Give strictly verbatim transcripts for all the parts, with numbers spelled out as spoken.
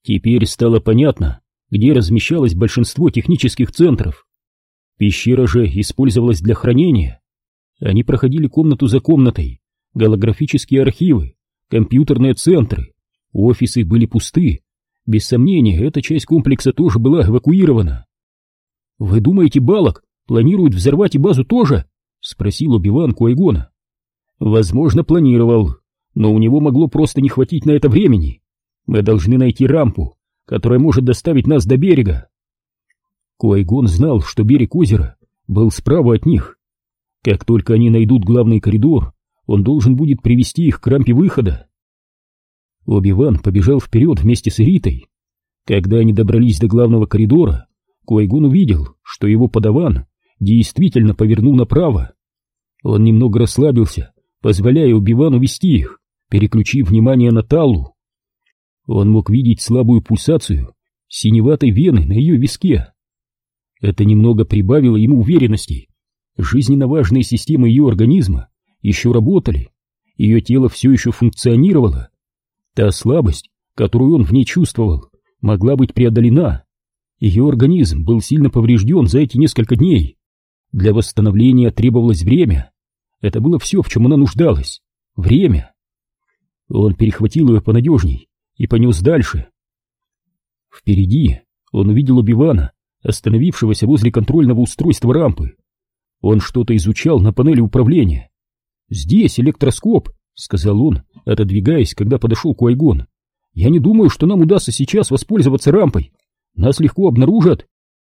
Теперь стало понятно, где размещалось большинство технических центров. Пещера же использовалась для хранения. Они проходили комнату за комнатой, голографические архивы, компьютерные центры, офисы были пусты. Без сомнения, эта часть комплекса тоже была эвакуирована. «Вы думаете, Балок планирует взорвать и базу тоже?» — спросил Оби-Ван Qui-Gon. «Возможно, планировал, но у него могло просто не хватить на это времени. Мы должны найти рампу, которая может доставить нас до берега». Qui-Gon знал, что берег озера был справа от них. Как только они найдут главный коридор, он должен будет привести их к рампе выхода. Оби-Ван побежал вперед вместе с Ритой. Когда они добрались до главного коридора, Qui-Gon увидел, что его подаван действительно повернул направо. Он немного расслабился, позволяя Оби-Вану вести их, переключив внимание на Таллу. Он мог видеть слабую пульсацию синеватой вены на ее виске. Это немного прибавило ему уверенности. Жизненно важные системы ее организма еще работали, ее тело все еще функционировало. Та слабость, которую он в ней чувствовал, могла быть преодолена. Ее организм был сильно поврежден за эти несколько дней. Для восстановления требовалось время. Это было все, в чем она нуждалась. Время. Он перехватил ее понадежней и понес дальше. Впереди он увидел Оби-Вана, остановившегося возле контрольного устройства рампы. Он что-то изучал на панели управления. «Здесь электроскоп», — сказал он, отодвигаясь, когда подошел Qui-Gon. «Я не думаю, что нам удастся сейчас воспользоваться рампой. Нас легко обнаружат».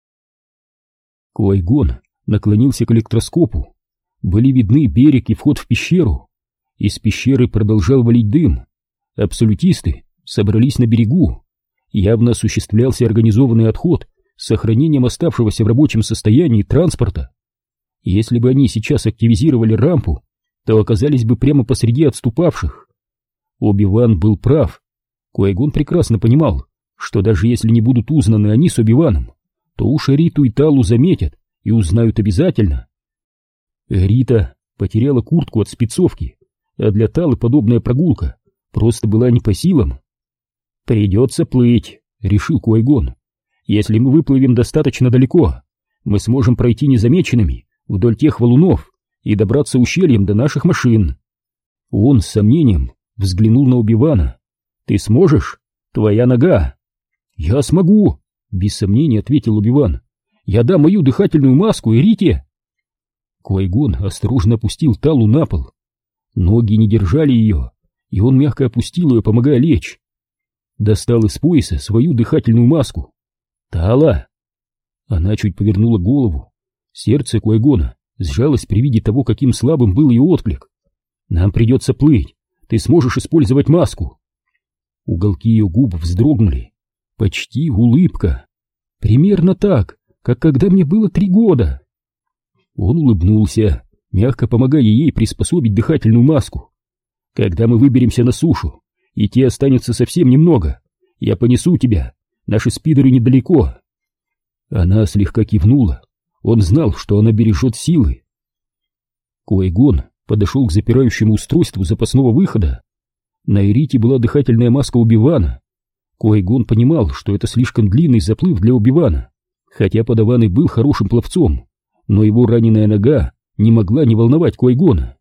Qui-Gon наклонился к электроскопу. Были видны берег и вход в пещеру. Из пещеры продолжал валить дым. Абсолютисты собрались на берегу. Явно осуществлялся организованный отход с сохранением оставшегося в рабочем состоянии транспорта. Если бы они сейчас активизировали рампу, то оказались бы прямо посреди отступавших. Оби-Ван был прав. Qui-Gon прекрасно понимал, что даже если не будут узнаны они с Оби-Ваном, то уж Риту и Таллу заметят и узнают обязательно. Рита потеряла куртку от спецовки, а для Таллы подобная прогулка просто была не по силам. «Придется плыть», — решил Qui-Gon. «Если мы выплывем достаточно далеко, мы сможем пройти незамеченными вдоль тех валунов и добраться ущельем до наших машин». Он с сомнением взглянул на Оби-Вана. «Ты сможешь? Твоя нога». «Я смогу», — без сомнения ответил Оби-Ван. «Я дам мою дыхательную маску и Рите». Qui-Gon осторожно опустил Таллу на пол. Ноги не держали ее, и он мягко опустил ее, помогая лечь. Достал из пояса свою дыхательную маску. «Талла!» Она чуть повернула голову. Сердце Qui-Гона сжалось при виде того, каким слабым был ее отклик. «Нам придется плыть. Ты сможешь использовать маску». Уголки ее губ вздрогнули. Почти улыбка. Примерно так, как когда мне было три года. Он улыбнулся, мягко помогая ей приспособить дыхательную маску. «Когда мы выберемся на сушу, идти останется совсем немного, я понесу тебя, наши спидеры недалеко». Она слегка кивнула. Он знал, что она бережет силы. Qui-Gon подошел к запирающему устройству запасного выхода. На Рите была дыхательная маска Оби-Вана. Qui-Gon понимал, что это слишком длинный заплыв для Оби-Вана, хотя подаван и был хорошим пловцом, но его раненая нога не могла не волновать Qui-Гона.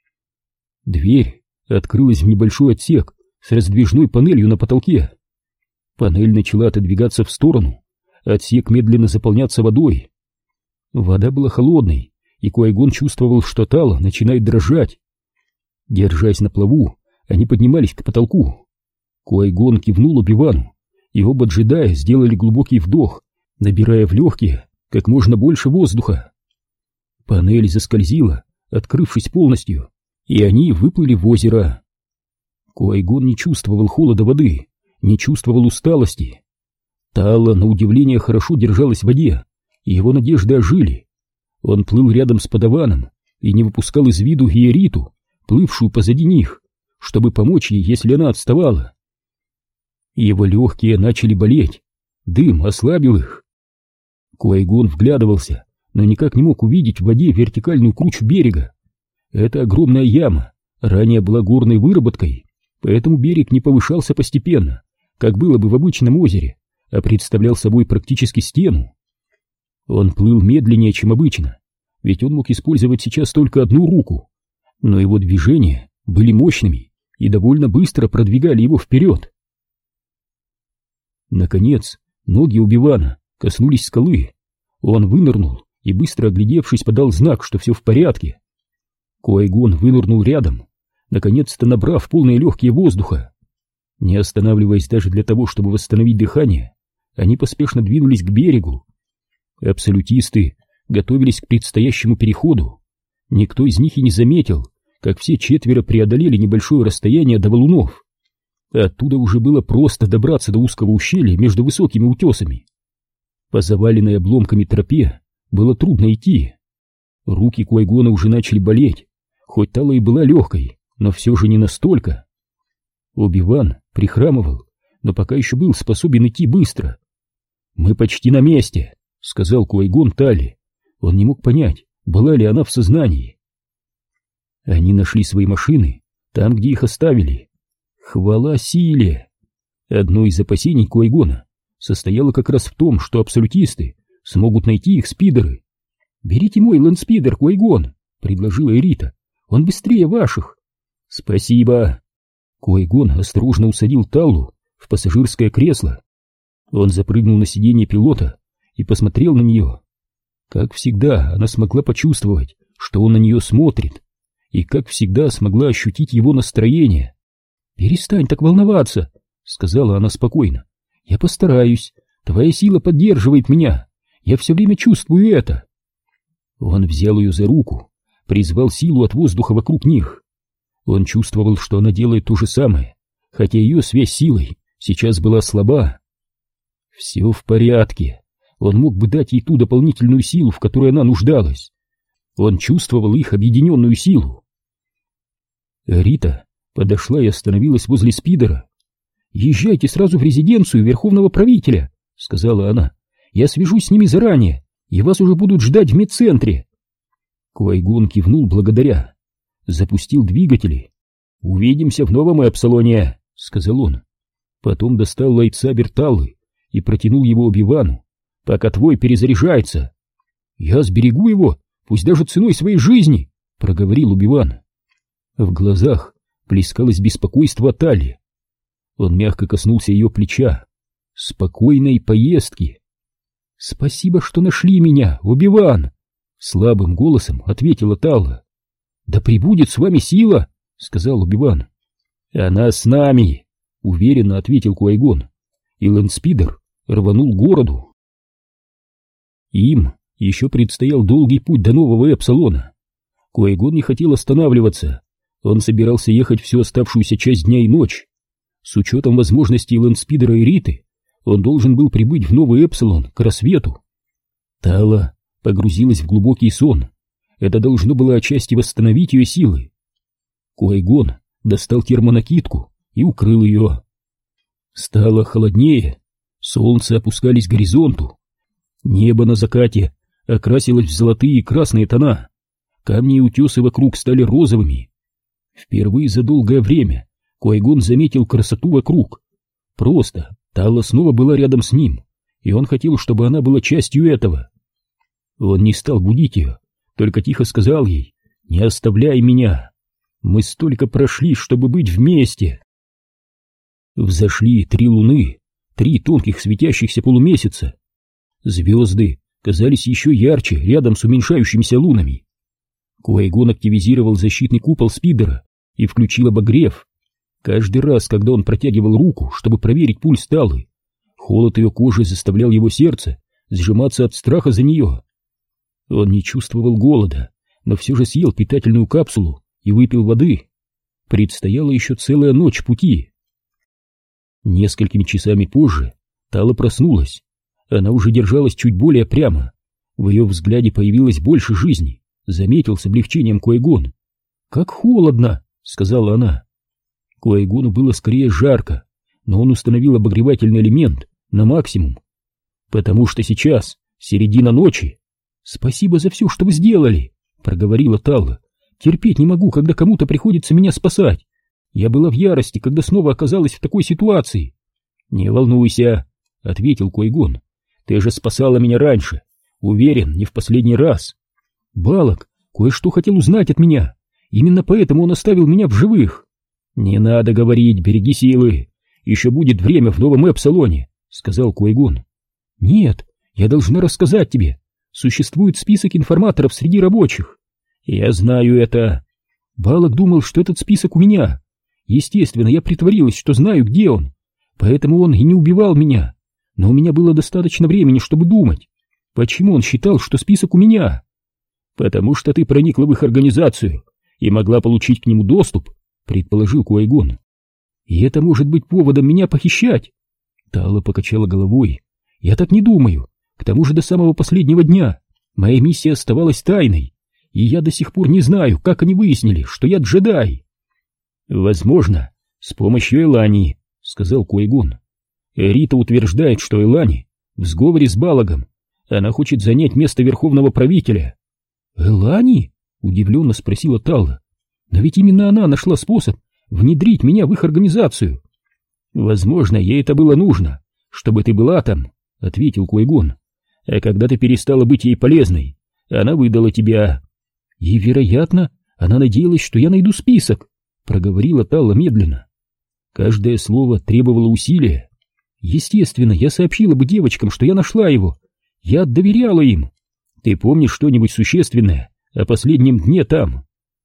Дверь открылась в небольшой отсек с раздвижной панелью на потолке. Панель начала отодвигаться в сторону, отсек медленно заполняться водой. Вода была холодной, и Qui-Gon чувствовал, что Талла начинает дрожать. Держась на плаву, они поднимались к потолку. Qui-Gon кивнул Оби-Вану, и оба джедая сделали глубокий вдох, набирая в легкие как можно больше воздуха. Панель заскользила, открывшись полностью, и они выплыли в озеро. Qui-Gon не чувствовал холода воды, не чувствовал усталости. Талла, на удивление, хорошо держалась в воде, и его надежды ожили. Он плыл рядом с подаваном и не выпускал из виду и Риту, плывшую позади них, чтобы помочь ей, если она отставала. Его легкие начали болеть, дым ослабил их. Qui-Gon вглядывался, но никак не мог увидеть в воде вертикальную кручу берега. Эта огромная яма ранее была горной выработкой, поэтому берег не повышался постепенно, как было бы в обычном озере, а представлял собой практически стену. Он плыл медленнее, чем обычно, ведь он мог использовать сейчас только одну руку, но его движения были мощными и довольно быстро продвигали его вперед. Наконец, ноги Оби-Вана коснулись скалы. Он вынырнул и, быстро оглядевшись, подал знак, что все в порядке. Ки-Гон вынырнул рядом, наконец-то набрав полные легкие воздуха. Не останавливаясь даже для того, чтобы восстановить дыхание, они поспешно двинулись к берегу. Абсолютисты готовились к предстоящему переходу. Никто из них и не заметил, как все четверо преодолели небольшое расстояние до валунов. Оттуда уже было просто добраться до узкого ущелья между высокими утесами. По заваленной обломками тропе было трудно идти. Руки Ки-Гона уже начали болеть, хоть Талла и была легкой, но все же не настолько. Оби-Ван прихрамывал, но пока еще был способен идти быстро. «Мы почти на месте», — сказал Ки-Гон Талле. Он не мог понять, была ли она в сознании. Они нашли свои машины там, где их оставили. Хвала силе! Одно из опасений Ки-Гона состояло как раз в том, что абсолютисты смогут найти их спидеры. «Берите мой лэндспидер, Ки-Гон», — предложила Эрита. «Он быстрее ваших». «Спасибо». Ки-Гон осторожно усадил Таллу в пассажирское кресло. Он запрыгнул на сиденье пилота и посмотрел на нее. Как всегда, она смогла почувствовать, что он на нее смотрит, и как всегда смогла ощутить его настроение. «Перестань так волноваться», — сказала она спокойно. «Я постараюсь. Твоя сила поддерживает меня. Я все время чувствую это». Он взял ее за руку, призвал силу от воздуха вокруг них. Он чувствовал, что она делает то же самое, хотя ее связь с силой сейчас была слаба. Все в порядке. Он мог бы дать ей ту дополнительную силу, в которой она нуждалась. Он чувствовал их объединенную силу. Рита подошла и остановилась возле спидера. «Езжайте сразу в резиденцию верховного правителя», — сказала она. «Я свяжусь с ними заранее, и вас уже будут ждать в медцентре». Ки-Гон кивнул благодаря. Запустил двигатели. «Увидимся в новом Эпсилоне», — сказал он. Потом достал лайтсабер Таллы и протянул его Оби-Вану. «Пока твой перезаряжается». «Я сберегу его, пусть даже ценой своей жизни», — проговорил Оби-Ван. В глазах плескалось беспокойство Талли. Он мягко коснулся ее плеча. «Спокойной поездки». «Спасибо, что нашли меня, Оби-Ван», — слабым голосом ответила Талла. «Да пребудет с вами сила», — сказал Оби-Ван. «Она с нами», — уверенно ответил Ки-Гон. И лэндспидер рванул к городу. Им еще предстоял долгий путь до нового Эпсилона. Ки-Гон не хотел останавливаться. Он собирался ехать всю оставшуюся часть дня и ночь. С учетом возможностей лэндспидера и Риты, он должен был прибыть в новый Эпсилон к рассвету. Талла погрузилась в глубокий сон. Это должно было отчасти восстановить ее силы. Ки-Гон достал термонакидку и укрыл ее. Стало холоднее, солнце опускались к горизонту. Небо на закате окрасилось в золотые и красные тона. Камни и утесы вокруг стали розовыми. Впервые за долгое время Ки-Гон заметил красоту вокруг. Просто Талла снова была рядом с ним, и он хотел, чтобы она была частью этого. Он не стал будить ее, только тихо сказал ей: «Не оставляй меня. Мы столько прошли, чтобы быть вместе». Взошли три луны, три тонких светящихся полумесяца. Звезды казались еще ярче рядом с уменьшающимися лунами. Ки-Гон активизировал защитный купол спидера и включил обогрев. Каждый раз, когда он протягивал руку, чтобы проверить пульс Таллы, холод ее кожи заставлял его сердце сжиматься от страха за нее. Он не чувствовал голода, но все же съел питательную капсулу и выпил воды. Предстояла еще целая ночь пути. Несколькими часами позже Талла проснулась. Она уже держалась чуть более прямо. В ее взгляде появилось больше жизни, заметил с облегчением Ки-Гон. «Как холодно», — сказала она. Ки-Гону было скорее жарко, но он установил обогревательный элемент на максимум. «Потому что сейчас середина ночи». «Спасибо за все, что вы сделали», — проговорила Талла. «Терпеть не могу, когда кому-то приходится меня спасать. Я была в ярости, когда снова оказалась в такой ситуации». «Не волнуйся», — ответил Куайгон. «Ты же спасала меня раньше. Уверен, не в последний раз. Балок кое-что хотел узнать от меня. Именно поэтому он оставил меня в живых». «Не надо говорить, береги силы. Еще будет время в новом Эпсалоне», — сказал Куайгон. «Нет, я должна рассказать тебе. Существует список информаторов среди рабочих». «Я знаю это». Балок думал, что этот список у меня. Естественно, я притворилась, что знаю, где он. Поэтому он и не убивал меня. Но у меня было достаточно времени, чтобы думать. Почему он считал, что список у меня? «Потому что ты проникла в их организацию и могла получить к нему доступ», — предположил Куайгон. «И это может быть поводом меня похищать?» Тала покачала головой. «Я так не думаю. К тому же до самого последнего дня моя миссия оставалась тайной, и я до сих пор не знаю, как они выяснили, что я джедай». «Возможно, с помощью Элани», — сказал Куайгон. «Рита утверждает, что Элани в сговоре с Балагом. Она хочет занять место верховного правителя». «Элани?» — удивленно спросила Тала. «Но ведь именно она нашла способ внедрить меня в их организацию». «Возможно, ей это было нужно, чтобы ты была там», — ответил Куайгон. «А когда ты перестала быть ей полезной, она выдала тебя». «И, вероятно, она надеялась, что я найду список», — проговорила Тала медленно. Каждое слово требовало усилия. Естественно, я сообщила бы девочкам, что я нашла его. Я доверяла им. Ты помнишь что-нибудь существенное о последнем дне там?»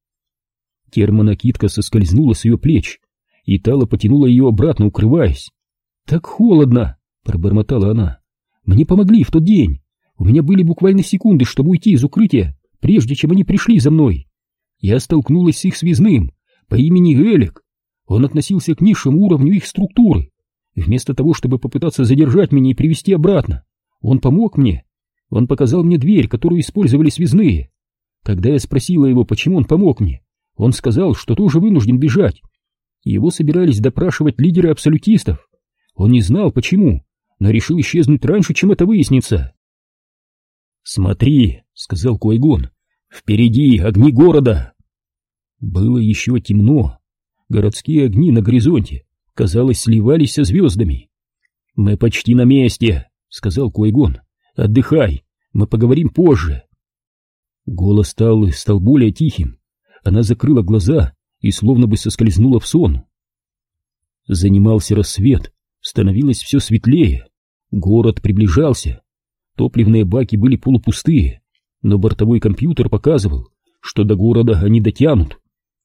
Термонакидка соскользнула с ее плеч, и Тала потянула ее обратно, укрываясь. «Так холодно», — пробормотала она. «Мне помогли в тот день. У меня были буквально секунды, чтобы уйти из укрытия, прежде чем они пришли за мной. Я столкнулась с их связным по имени Элик. Он относился к низшему уровню их структуры. Вместо того, чтобы попытаться задержать меня и привести обратно, он помог мне. Он показал мне дверь, которую использовали связные. Когда я спросила его, почему он помог мне, он сказал, что тоже вынужден бежать. Его собирались допрашивать лидеры абсолютистов. Он не знал, почему, но решил исчезнуть раньше, чем это выяснится». «Смотри», — сказал Куайгон, — «впереди огни города». Было еще темно. Городские огни на горизонте, казалось, сливались со звездами. «Мы почти на месте», — сказал Куайгон. «Отдыхай, мы поговорим позже». Голос Таллы стал более тихим. Она закрыла глаза и словно бы соскользнула в сон. Занимался рассвет, становилось все светлее. Город приближался. Топливные баки были полупустые, но бортовой компьютер показывал, что до города они дотянут.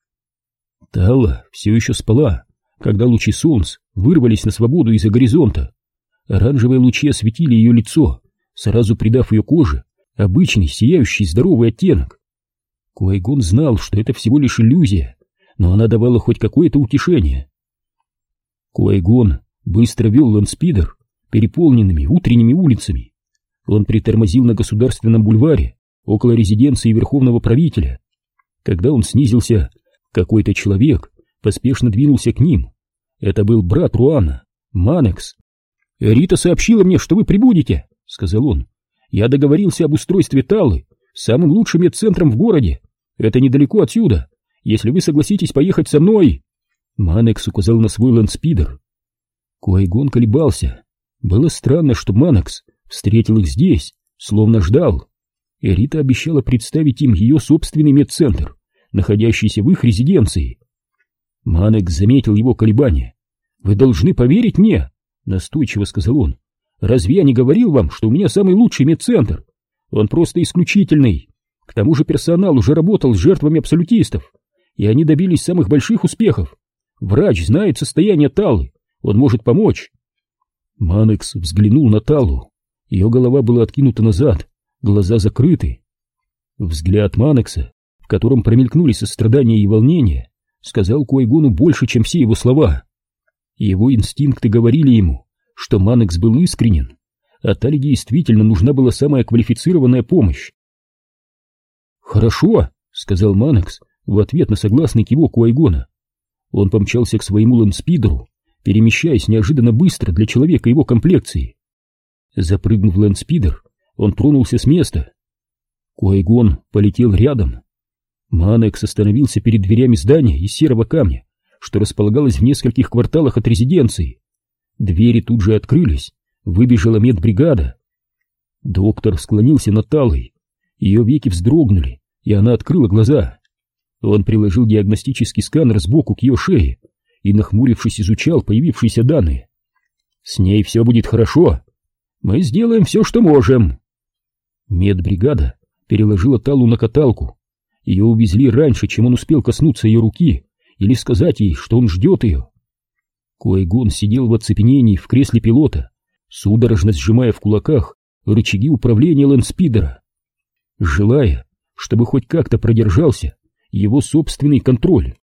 Талла все еще спала, когда лучи солнца вырвались на свободу из-за горизонта. Оранжевые лучи осветили ее лицо, сразу придав ее коже обычный сияющий здоровый оттенок. Куайгон знал, что это всего лишь иллюзия, но она давала хоть какое-то утешение. Куайгон быстро вел лэндспидер переполненными утренними улицами. Он притормозил на Государственном бульваре около резиденции верховного правителя. Когда он снизился, какой-то человек поспешно двинулся к ним. Это был брат Руана, Манекс. «Рита сообщила мне, что вы прибудете», — сказал он. «Я договорился об устройстве Таллы самым лучшим медцентром в городе. Это недалеко отсюда. Если вы согласитесь поехать со мной...» Манекс указал на свой лэндспидер. Куайгон колебался. Было странно, что Манекс встретил их здесь, словно ждал. И Рита обещала представить им ее собственный медцентр, находящийся в их резиденции. Манекс заметил его колебания. «Вы должны поверить мне», — настойчиво сказал он. «Разве я не говорил вам, что у меня самый лучший медцентр? Он просто исключительный. К тому же персонал уже работал с жертвами абсолютистов, и они добились самых больших успехов. Врач знает состояние Таллы, он может помочь». Манекс взглянул на Таллу. Ее голова была откинута назад, глаза закрыты. Взгляд Манекса, в котором промелькнули сострадание и волнение, сказал Куайгону больше, чем все его слова. Его инстинкты говорили ему, что Манекс был искренен, а Талле действительно нужна была самая квалифицированная помощь. «Хорошо», — сказал Манекс в ответ на согласный кивок Куайгона. Он помчался к своему лэндспидеру, перемещаясь неожиданно быстро для человека его комплекции. Запрыгнув в лэндспидер, он тронулся с места. Куайгон полетел рядом. Манекс остановился перед дверями здания из серого камня, что располагалось в нескольких кварталах от резиденции. Двери тут же открылись, выбежала медбригада. Доктор склонился над Талой, ее веки вздрогнули, и она открыла глаза. Он приложил диагностический сканер сбоку к ее шее и, нахмурившись, изучал появившиеся данные. «С ней все будет хорошо. Мы сделаем все, что можем». Медбригада переложила Талу на каталку. Ее увезли раньше, чем он успел коснуться ее руки или сказать ей, что он ждет ее. Куайгон сидел в оцепенении в кресле пилота, судорожно сжимая в кулаках рычаги управления лэндспидера, желая, чтобы хоть как-то продержался его собственный контроль.